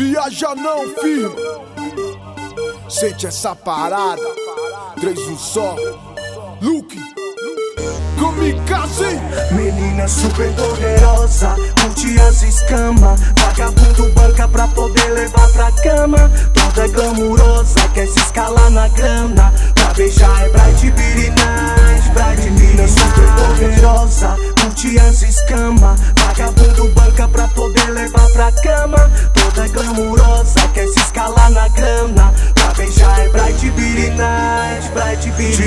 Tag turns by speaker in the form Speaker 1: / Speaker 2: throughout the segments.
Speaker 1: viaja não, firma. Sente essa parada. 3, 1 só. Luke, kamikaze.
Speaker 2: Menina super poderosa, curte as escamas. Vagabundo banca pra poder levar pra cama. Toda glamurosa, quer se escalar na grana. Pra beijar é Bright Beauty Nice, Bright Menina super poderosa, curte as escamas. Vagabundo banca pra poder levar pra cama. Toda glamurosa, quer se escalar na grana. Pra beijar é Bright Beauty Nice, Bright Beauty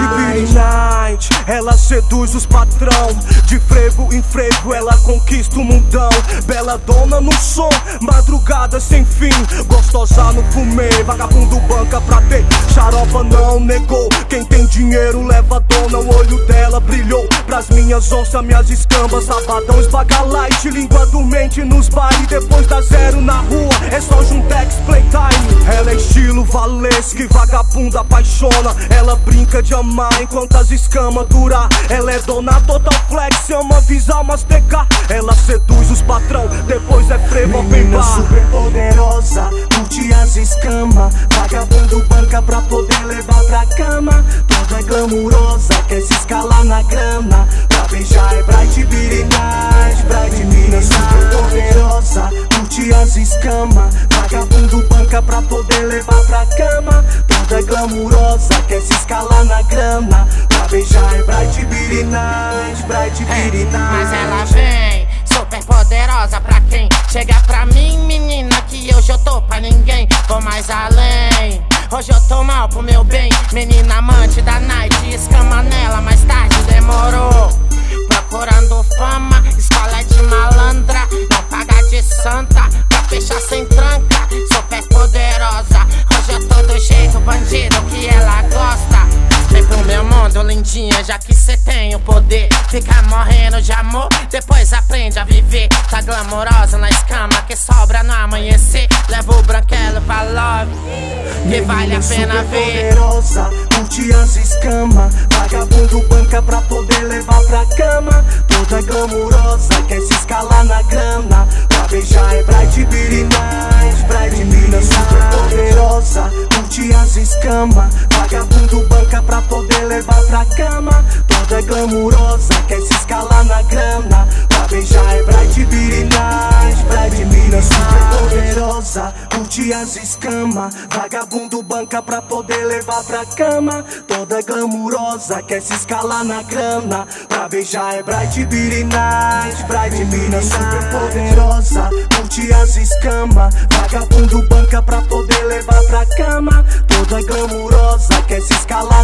Speaker 2: Night. Ela seduz os patrão, de frevo em frevo ela conquista o mundão. Bela dona no som, madrugada sem fim, gostosa no fumê. Vagabundo banca pra ter, xaropa não negou. Quem tem dinheiro leva a dona, o olho dela brilhou. Pras minhas onças, minhas escambas, sabadão esvaga light. Língua dormente nos bailes, depois da zero na rua é só Juntex Playtime. Ela é estilo Valesque, vagabunda apaixona. Ela brinca de amar enquanto as escamas durar. Ela é dona total flex, ama visar mastecar. Ela seduz os patrão, depois é frevo open Menina bar. super poderosa, curte as escamas. Vagabundo banca pra poder levar pra cama. Toda glamurosa, quer se escalar na grana. Pra beijar é Bright Beauty Nice, Bright Menina super poderosa, curte as escamas. Vagabundo banca pra poder levar pra cama. Toda glamurosa, quer se escalar na grana. Pra beijar é Bright Beauty Nice, Bright Beauty Nice.
Speaker 3: Mas ela vem super poderosa pra quem chega pra mim, menina, que hoje eu tô pra ninguém. Vou mais além, hoje eu tô mal pro meu bem. Menina amante da night, escama nela, mais tarde demorou. Procurando fama, escola de malandra, não paga de santa, pra fechar sem tranca. Super poderosa, hoje eu tô do jeito bandido que ela gosta. Vem pro meu mundo, lindinha, já que cê tem o poder. Fica morrendo de amor, depois aprende a viver. Tá glamourosa na escama, que sobra no amanhecer. Leva o branquelo pra love, que vale a pena ver.
Speaker 2: Poderosa, curte as escamas. Vagabundo banca pra poder levar pra cama. Toda glamurosa, quer se escalar na grana. Pra beijar é Bright Beauty Nice, Bright Menina super poderosa, curte as escamas. Vagabundo banca pra poder levar pra cama. Toda glamurosa, quer se escalar na grana. Pra beijar é Bright Beauty Nice, Bright Menina super poderosa, curte as escamas. Vagabundo banca pra poder levar pra cama. Toda glamurosa, quer se escalar na grana. Pra beijar é Bright Beauty Nice, Bright Menina super poderosa, curte as escamas. Vagabundo banca pra poder levar pra cama. Toda glamurosa, quer se escalar